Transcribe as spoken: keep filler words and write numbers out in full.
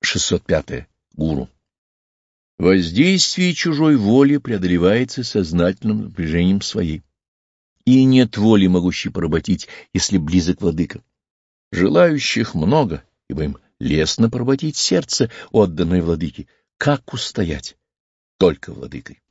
шестьсот пятое. Гуру. Воздействие чужой воли преодолевается сознательным напряжением своей. И нет воли, могущей поработить, если близок владыка. Желающих много, ибо им лестно поработить сердце, отданное владыке. Как устоять? Только владыкой.